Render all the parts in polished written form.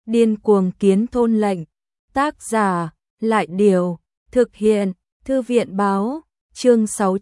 Điên cuồng kiến thôn lệnh. Tác giả, Lại Điều. Thực hiện, Thư viện Báo. Chương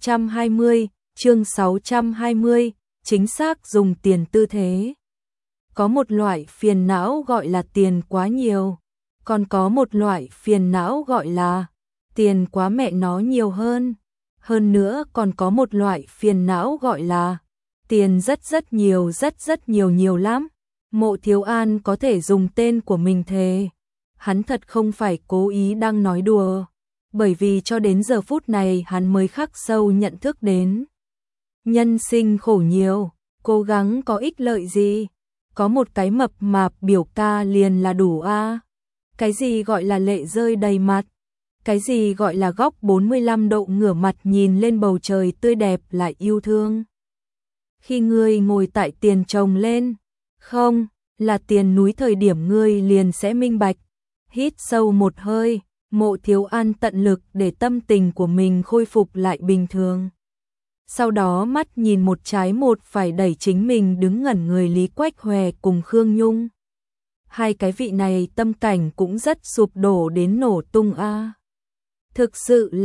620, chính xác dùng tiền tư thế. Có một loại phiền não gọi là tiền quá nhiều, còn có một loại phiền não gọi là tiền quá mẹ nó nhiều hơn. Hơn nữa còn có một loại phiền não gọi là tiền rất nhiều lắm. Mộ Thiếu An có thể dùng tên của mình thề. Hắn thật không phải cố ý đang nói đùa, bởi vì cho đến giờ phút này hắn mới khắc sâu nhận thức đến. Nhân sinh khổ nhiều, cố gắng có ích lợi gì? Có một cái mập mạp biểu ca liền là đủ a. Cái gì gọi là lệ rơi đầy mặt? Cái gì gọi là góc 45 độ ngửa mặt nhìn lên bầu trời tươi đẹp lại yêu thương? Khi ngươi ngồi tại tiền chồng lên, không, là tiền núi thời điểm ngươi liền sẽ minh bạch. Hít sâu một hơi, Mộ Thiếu An tận lực để tâm tình của mình khôi phục lại bình thường. Sau đó mắt nhìn một trái một phải đẩy chính mình đứng ngẩn người Lý Quách Hòe cùng Khương Nhung. Hai cái vị này tâm cảnh cũng rất sụp đổ đến nổ tung a. Thực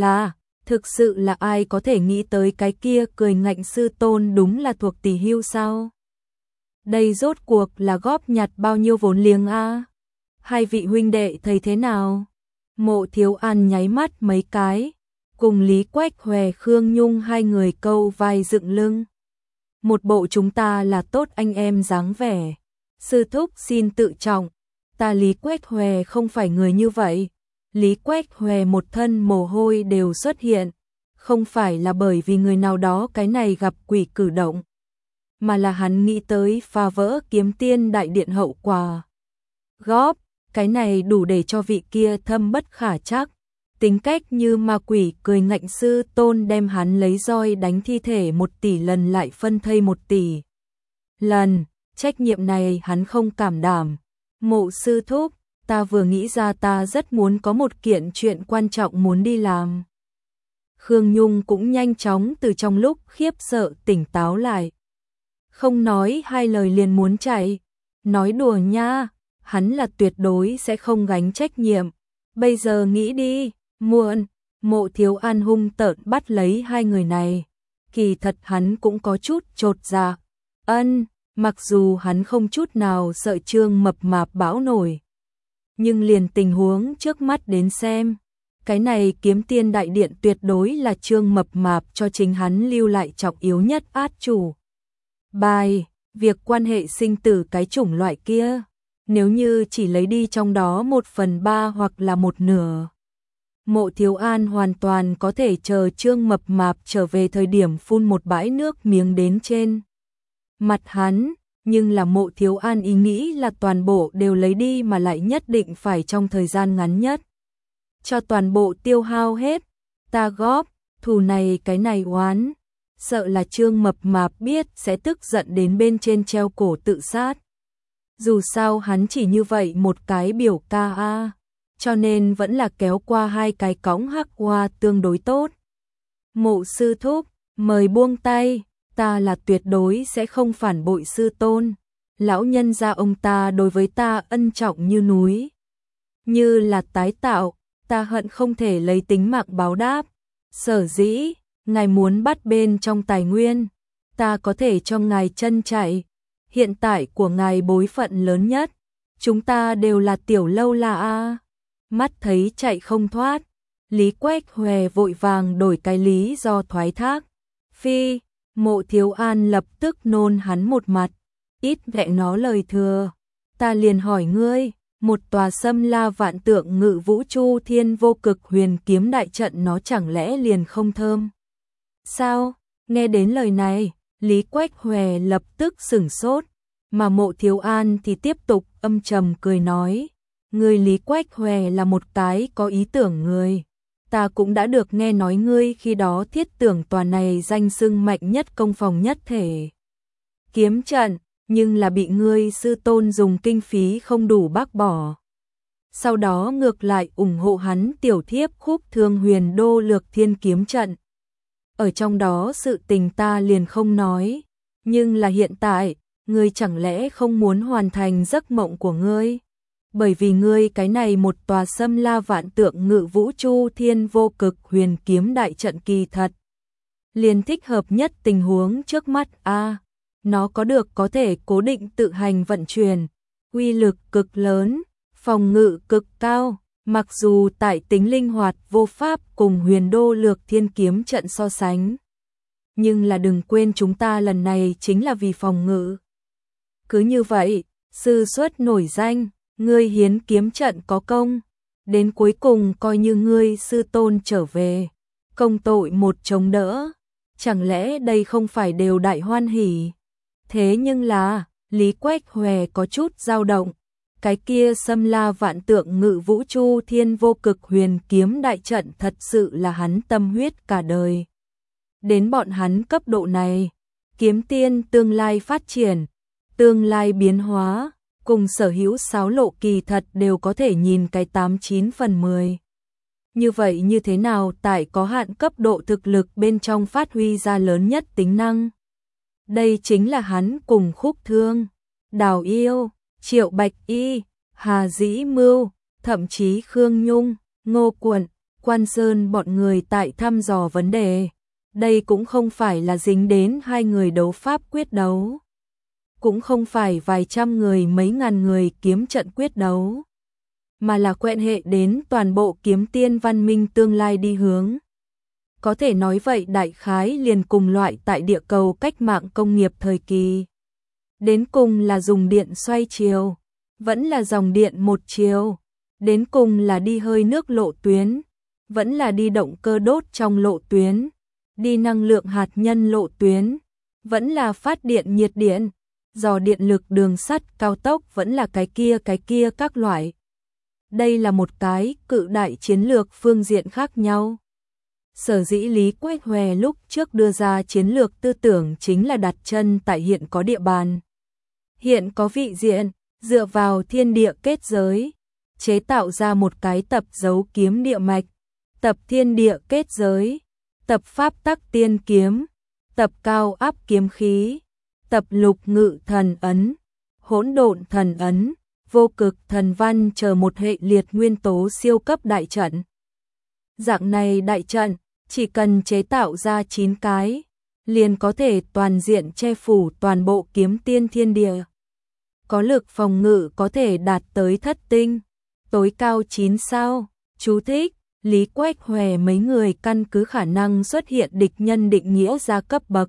sự là ai có thể nghĩ tới cái kia cười ngạnh sư tôn đúng là thuộc tỷ hưu sao? Đây rốt cuộc là góp nhặt bao nhiêu vốn liếng a? Hai vị huynh đệ thấy thế nào? Mộ Thiếu An nháy mắt mấy cái, cùng Lý Quách Hòe Khương Nhung hai người câu vai dựng lưng. Một bộ chúng ta là tốt anh em dáng vẻ. Sư thúc xin tự trọng, ta Lý Quách Hòe không phải người như vậy. Lý Quách Hòe một thân mồ hôi đều xuất hiện, không phải là bởi vì người nào đó cái này gặp quỷ cử động, mà là hắn nghĩ tới phá vỡ Kiếm Tiên đại điện hậu quả. Góp, cái này đủ để cho vị kia thâm bất khả trắc, tính cách như ma quỷ cười ngạnh sư tôn đem hắn lấy roi đánh thi thể 1 tỷ lần lại phân thây 1 tỷ lần. Trách nhiệm này hắn không cảm đảm. Mộ sư thúc, ta vừa nghĩ ra ta rất muốn có một kiện chuyện quan trọng muốn đi làm. Khương Nhung cũng nhanh chóng từ trong lúc khiếp sợ tỉnh táo lại. Không nói hai lời liền muốn chạy. Nói đùa nha, hắn là tuyệt đối sẽ không gánh trách nhiệm. Bây giờ nghĩ đi, muộn. Mộ Thiếu An hung tợn bắt lấy hai người này. Kỳ thật hắn cũng có chút chột dạ. Mặc dù hắn không chút nào sợ Trương mập mạp bão nổi, nhưng liền tình huống trước mắt đến xem, cái này Kiếm Tiên đại điện tuyệt đối là Trương mập mạp cho chính hắn lưu lại trọng yếu nhất át chủ bài, việc quan hệ sinh tử cái chủng loại kia, nếu như chỉ lấy đi trong đó 1/3 hoặc là 1/2. Mộ Thiếu An hoàn toàn có thể chờ Trương mập mạp trở về thời điểm phun một bãi nước miếng đến trên mặt hắn, nhưng là Mộ Thiếu An ý nghĩ là toàn bộ đều lấy đi mà lại nhất định phải trong thời gian ngắn nhất. Cho toàn bộ tiêu hao hết, ta góp, thù này cái này oán, sợ là Trương mập mạp biết sẽ tức giận đến bên trên treo cổ tự sát. Dù sao hắn chỉ như vậy một cái biểu ca a, cho nên vẫn là kéo qua hai cái cõng hắc hoa tương đối tốt. Mộ sư thúc, mời buông tay. Ta là tuyệt đối sẽ không phản bội sư tôn. Lão nhân gia ông ta đối với ta ân trọng như núi, như là tái tạo, ta hận không thể lấy tính mạng báo đáp. Sở dĩ, ngài muốn bắt bên trong tài nguyên, ta có thể cho ngài chân chạy. Hiện tại của ngài bối phận lớn nhất, chúng ta đều là tiểu lâu la a. Mắt thấy chạy không thoát, Lý Quách Hòe vội vàng đổi cái lý do thoái thác. Phi, Mộ Thiếu An lập tức nôn hắn một mặt, ít vẹ nó lời thừa. Ta liền hỏi ngươi, một tòa xâm la vạn tượng ngự vũ chu thiên vô cực huyền kiếm đại trận nó chẳng lẽ liền không thơm? Sao? Nghe đến lời này, Lý Quách Hòe lập tức sửng sốt, mà Mộ Thiếu An thì tiếp tục âm trầm cười nói, ngươi Lý Quách Hòe là một cái có ý tưởng người. Ta cũng đã được nghe nói ngươi khi đó thiết tưởng tòa này danh xưng mạnh nhất công phòng nhất thể kiếm trận, nhưng là bị ngươi sư tôn dùng kinh phí không đủ bác bỏ. Sau đó ngược lại ủng hộ hắn tiểu thiếp khúc thương huyền đô lược thiên kiếm trận. Ở trong đó sự tình ta liền không nói, nhưng là hiện tại, ngươi chẳng lẽ không muốn hoàn thành giấc mộng của ngươi? bởi vì ngươi cái này một tòa xâm la vạn tượng ngự vũ chu thiên vô cực huyền kiếm đại trận kỳ thật. Liền thích hợp nhất tình huống trước mắt a. Nó có thể cố định tự hành vận chuyển, uy lực cực lớn, phòng ngự cực cao, mặc dù tại tính linh hoạt vô pháp cùng huyền đô lược thiên kiếm trận so sánh. Nhưng là đừng quên chúng ta lần này chính là vì phòng ngự. Cứ như vậy, sư xuất nổi danh, ngươi hiến kiếm trận có công, đến cuối cùng coi như ngươi sư tôn trở về, công tội một chống đỡ, chẳng lẽ đây không phải đều đại hoan hỉ? Thế nhưng là, Lý Quách Hòe có chút dao động, cái kia xâm la vạn tượng ngự vũ chu thiên vô cực huyền kiếm đại trận thật sự là hắn tâm huyết cả đời. Đến bọn hắn cấp độ này, kiếm tiên tương lai phát triển, tương lai biến hóa, cùng sở hữu sáo lộ kỳ thật đều có thể nhìn cái 89 phần 10. Như vậy như thế nào tại có hạn cấp độ thực lực bên trong phát huy ra lớn nhất tính năng? Đây chính là hắn cùng Khúc Thương, Đào Yêu, Triệu Bạch Y, Hà Dĩ Mưu, thậm chí Khương Nhung, Ngô Quận, Quan Sơn bọn người tại thăm dò vấn đề. Đây cũng không phải là dính đến hai người đấu pháp quyết đấu, cũng không phải vài trăm người mấy ngàn người kiếm trận quyết đấu, mà là quan hệ đến toàn bộ kiếm tiên văn minh tương lai đi hướng. Có thể nói vậy đại khái liền cùng loại tại địa cầu cách mạng công nghiệp thời kỳ. Đến cùng là dùng điện xoay chiều, vẫn là dòng điện một chiều, đến cùng là đi hơi nước lộ tuyến, vẫn là đi động cơ đốt trong lộ tuyến, đi năng lượng hạt nhân lộ tuyến, vẫn là phát điện nhiệt điện, dò điện lực đường sắt cao tốc vẫn là cái kia các loại. Đây là một cái cự đại chiến lược phương diện khác nhau. Sở dĩ Lý Quách Hòe lúc trước đưa ra chiến lược tư tưởng chính là đặt chân tại hiện có địa bàn, hiện có vị diện, dựa vào thiên địa kết giới, chế tạo ra một cái tập dấu kiếm địa mạch, tập thiên địa kết giới, tập pháp tắc tiên kiếm, tập cao áp kiếm khí, tập lục ngự thần ấn, hỗn độn thần ấn, vô cực thần văn chờ một hệ liệt nguyên tố siêu cấp đại trận. Dạng này đại trận, chỉ cần chế tạo ra 9 cái, liền có thể toàn diện che phủ toàn bộ kiếm tiên thiên địa. Có lực phòng ngự có thể đạt tới thất tinh, tối cao 9 sao. Chú thích, Lý Quách Hòe mấy người căn cứ khả năng xuất hiện địch nhân định nghĩa ra cấp bậc.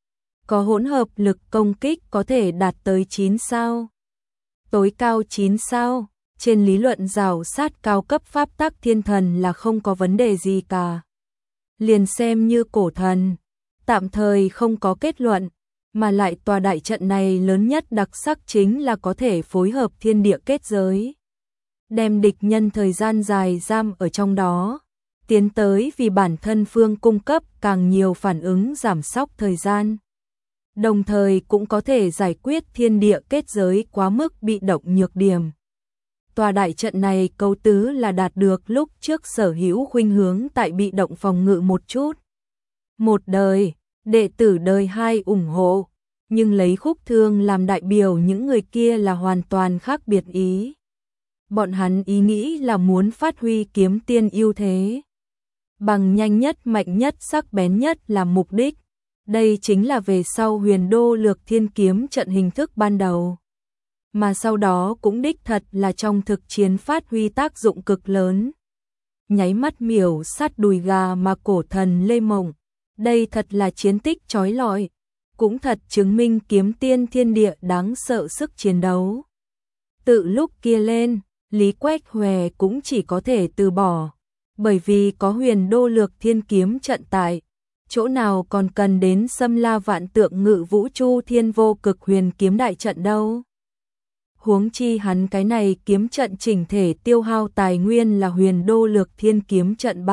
Có hỗn hợp lực công kích có thể đạt tới 9 sao. Tối cao 9 sao, trên lý luận rào sát cao cấp pháp tắc thiên thần là không có vấn đề gì cả. Liền xem như cổ thần, tạm thời không có kết luận, mà lại tòa đại trận này lớn nhất đặc sắc chính là có thể phối hợp thiên địa kết giới, đem địch nhân thời gian dài giam ở trong đó, tiến tới vì bản thân phương cung cấp càng nhiều phản ứng giảm sóc thời gian. Đồng thời cũng có thể giải quyết thiên địa kết giới quá mức bị động nhược điểm. Tòa đại trận này cấu tứ là đạt được lúc trước sở hữu khuynh hướng tại bị động phòng ngự một chút. Một đời, đệ tử đời 2 ủng hộ, nhưng lấy Khúc Thương làm đại biểu những người kia là hoàn toàn khác biệt ý. Bọn hắn ý nghĩ là muốn phát huy kiếm tiên ưu thế, bằng nhanh nhất, mạnh nhất, sắc bén nhất làm mục đích. Đây chính là về sau huyền đô lược thiên kiếm trận hình thức ban đầu. Mà sau đó cũng đích thật là trong thực chiến phát huy tác dụng cực lớn. Nháy mắt miểu sát đùi gà mà cổ thần Lê Mộng. Đây thật là chiến tích chói lọi. Cũng thật chứng minh kiếm tiên thiên địa đáng sợ sức chiến đấu. Từ lúc kia lên, Lý Quách Hòe cũng chỉ có thể từ bỏ. Bởi vì có huyền đô lược thiên kiếm trận tại. Chỗ nào còn cần đến xâm la vạn tượng ngự vũ chu thiên vô cực huyền kiếm đại trận đâu. Huống chi hắn cái này kiếm trận chỉnh thể tiêu hao tài nguyên là huyền đô lược thiên kiếm trận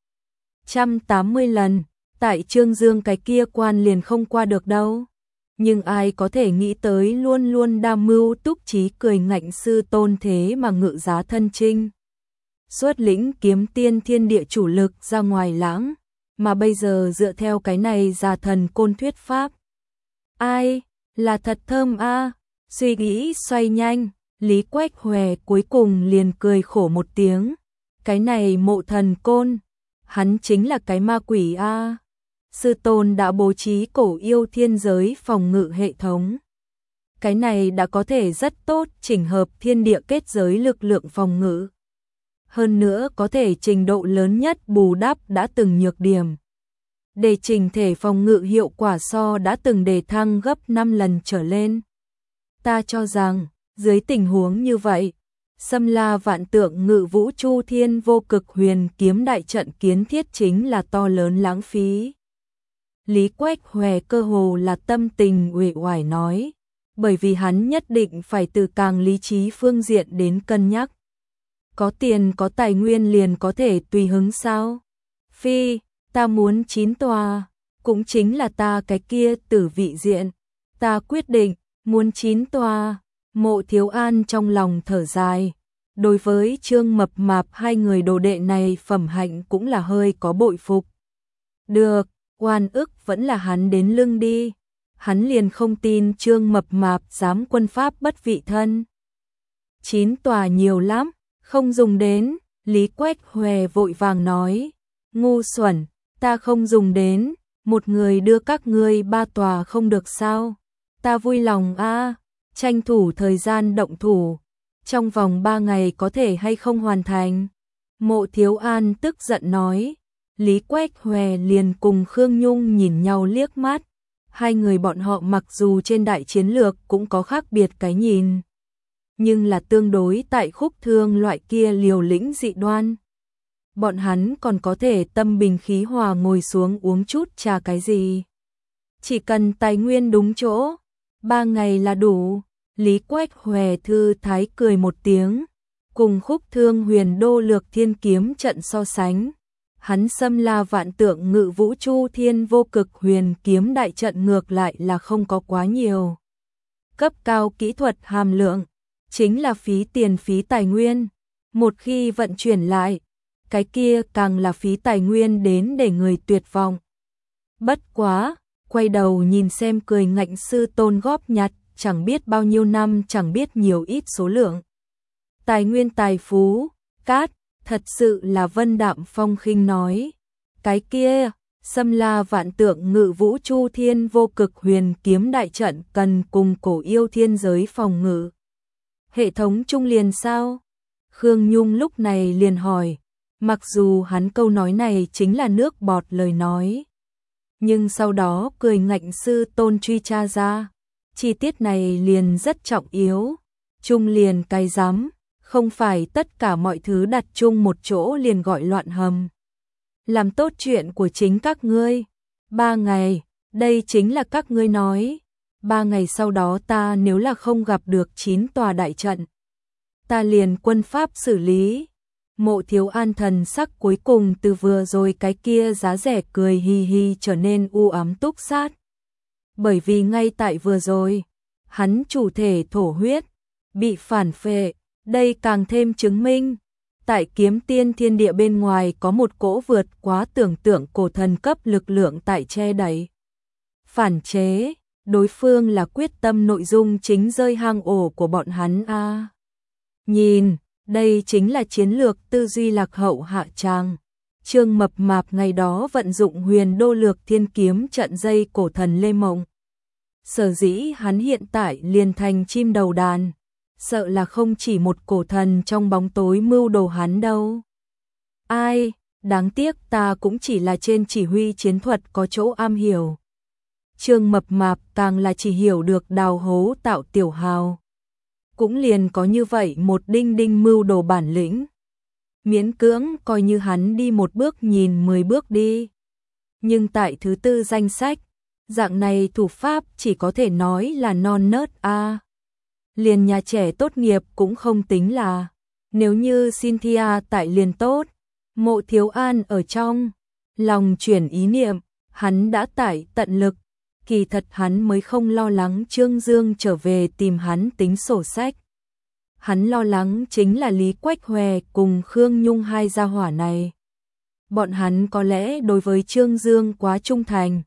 380 lần, tại Trương Dương cái kia quan liền không qua được đâu. Nhưng ai có thể nghĩ tới luôn luôn đa mưu túc trí cười ngạnh sư tôn thế mà ngự giá thân trinh. Xuất lĩnh kiếm tiên thiên địa chủ lực ra ngoài lãng. Mà bây giờ dựa theo cái này già thần côn thuyết pháp. Ai, là thật thơm a. Suy nghĩ xoay nhanh, Lý Quách Hòe cuối cùng liền cười khổ một tiếng. Cái này Mộ Thần Côn, hắn chính là cái ma quỷ a. Sư tôn đã bố trí Cổ Yêu thiên giới phòng ngự hệ thống. Cái này đã có thể rất tốt chỉnh hợp thiên địa kết giới lực lượng phòng ngự. Hơn nữa có thể trình độ lớn nhất bù đắp đã từng nhược điểm. Để chỉnh thể phòng ngự hiệu quả so đã từng đề thăng gấp 5 lần trở lên. Ta cho rằng, dưới tình huống như vậy, Xâm La Vạn Tượng Ngự Vũ Chu Thiên Vô Cực Huyền Kiếm đại trận kiến thiết chính là to lớn lãng phí. Lý Quách Hòe cơ hồ là tâm tình uể oải nói, bởi vì hắn nhất định phải từ càng lý trí phương diện đến cân nhắc. Có tiền có tài nguyên liền có thể tùy hứng sao? Phi, ta muốn 9 tòa, cũng chính là ta cái kia tử vị diện. Ta quyết định, muốn 9 tòa. Mộ Thiếu An trong lòng thở dài. Đối với Trương Mập Mạp hai người đồ đệ này phẩm hạnh cũng là hơi có bội phục. Được, oan ức vẫn là hắn đến lưng đi. Hắn liền không tin Trương Mập Mạp dám quân pháp bất vị thân. 9 tòa nhiều lắm, không dùng đến. Lý Quách Hòe vội vàng nói. Ngu xuẩn, ta không dùng đến. Một người đưa các ngươi 3 tòa không được sao? Ta vui lòng a. Tranh thủ thời gian động thủ, trong vòng 3 ngày có thể hay không hoàn thành. Mộ Thiếu An tức giận nói. Lý Quách Hòe liền cùng Khương Nhung nhìn nhau liếc mắt. Hai người bọn họ mặc dù trên đại chiến lược cũng có khác biệt cái nhìn, nhưng là tương đối tại khúc thương loại kia liều lĩnh dị đoan. Bọn hắn còn có thể tâm bình khí hòa ngồi xuống uống chút trà cái gì. Chỉ cần tài nguyên đúng chỗ, 3 ngày là đủ. Lý Quách Hòe thư thái cười một tiếng, cùng khúc thương huyền đô lược thiên kiếm trận so sánh. Hắn Xâm La Vạn Tượng Ngự Vũ Chu Thiên Vô Cực Huyền Kiếm đại trận ngược lại là không có quá nhiều cấp cao kỹ thuật hàm lượng, chính là phí tiền phí tài nguyên. Một khi vận chuyển lại, cái kia càng là phí tài nguyên đến để người tuyệt vọng. Bất quá, quay đầu nhìn xem cười ngạnh sư tôn góp nhặt, chẳng biết bao nhiêu năm chẳng biết nhiều ít số lượng. Tài nguyên tài phú, cát, thật sự là Vân Đạm Phong khinh nói. Cái kia, Xâm La Vạn Tượng Ngự Vũ Chu Thiên Vô Cực Huyền Kiếm đại trận cần cùng Cổ Yêu thiên giới phòng ngự. Hệ thống trung liền sao? Khương Nhung lúc này liền hỏi, mặc dù hắn câu nói này chính là nước bọt lời nói. Nhưng sau đó cười ngạnh sư tôn truy tra ra. Chi tiết này liền rất trọng yếu. Trung liền cái rắm, không phải tất cả mọi thứ đặt chung một chỗ liền gọi loạn hầm. Làm tốt chuyện của chính các ngươi. 3 ngày, đây chính là các ngươi nói. 3 ngày sau đó ta nếu là không gặp được 9 tòa đại trận, ta liền quân pháp xử lý. Mộ Thiếu An thần sắc cuối cùng từ vừa rồi cái kia giá rẻ cười hi hi trở nên u ám túc sát. Bởi vì ngay tại vừa rồi, hắn chủ thể thổ huyết, bị phản phệ, đây càng thêm chứng minh. Tại Kiếm Tiên thiên địa bên ngoài có một cỗ vượt quá tưởng tượng cổ thần cấp lực lượng tại che đẩy. Phản chế, đối phương là quyết tâm nội dung chính rơi hang ổ của bọn hắn a. Nhìn, đây chính là chiến lược tư duy lạc hậu hạ tràng. Trương Mập Mạp ngày đó vận dụng huyền đô lược thiên kiếm trận dây cổ thần Lê Mộng. Sở dĩ hắn hiện tại liền thành chim đầu đàn, sợ là không chỉ một cổ thần trong bóng tối mưu đồ hắn đâu. Ai, đáng tiếc ta cũng chỉ là trên chỉ huy chiến thuật có chỗ am hiểu. Trương Mập Mạp càng là chỉ hiểu được đào hố tạo tiểu hào. Cũng liền có như vậy một đinh đinh mưu đồ bản lĩnh. Miễn cưỡng coi như hắn đi một bước nhìn 10 bước đi. Nhưng tại thứ tư danh sách, dạng này thủ pháp chỉ có thể nói là non nớt a. Liền nhà trẻ tốt nghiệp cũng không tính là. Nếu như Cynthia tại liền tốt, Mộ Thiếu An ở trong lòng chuyển ý niệm, hắn đã tải tận lực. Kỳ thật hắn mới không lo lắng Trương Dương trở về tìm hắn tính sổ sách. Hắn lo lắng chính là Lý Quách Hòe cùng Khương Nhung hai gia hỏa này. Bọn hắn có lẽ đối với Trương Dương quá trung thành.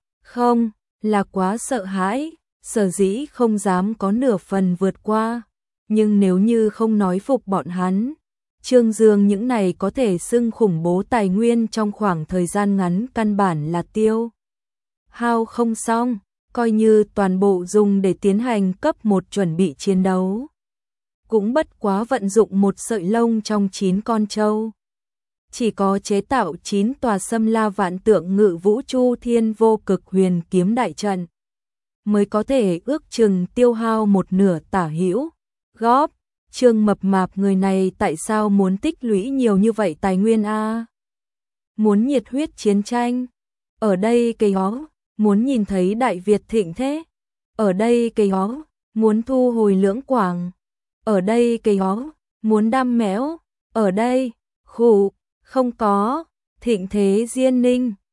Không, là quá sợ hãi, sở dĩ không dám có nửa phần vượt qua. Nhưng nếu như không nói phục bọn hắn, Trương Dương những này có thể xưng khủng bố tài nguyên trong khoảng thời gian ngắn căn bản là tiêu hao không xong, coi như toàn bộ dùng để tiến hành cấp 1 chuẩn bị chiến đấu. Cũng bất quá vận dụng một sợi lông trong 9 con trâu. Chỉ có chế tạo 9 tòa xâm la vạn tượng ngự vũ chu thiên vô cực huyền kiếm đại trận mới có thể ước chừng tiêu hao một nửa tả hữu. Góp, Trương Mập Mạp người này tại sao muốn tích lũy nhiều như vậy tài nguyên a? Muốn nhiệt huyết chiến tranh. Ở đây cây hó, muốn nhìn thấy Đại Việt thịnh thế. Ở đây cây hó, muốn thu hồi Lưỡng Quảng. Ở đây cây hó, muốn đam mẽo. Ở đây, khủ, không có, thịnh thế Diên Ninh.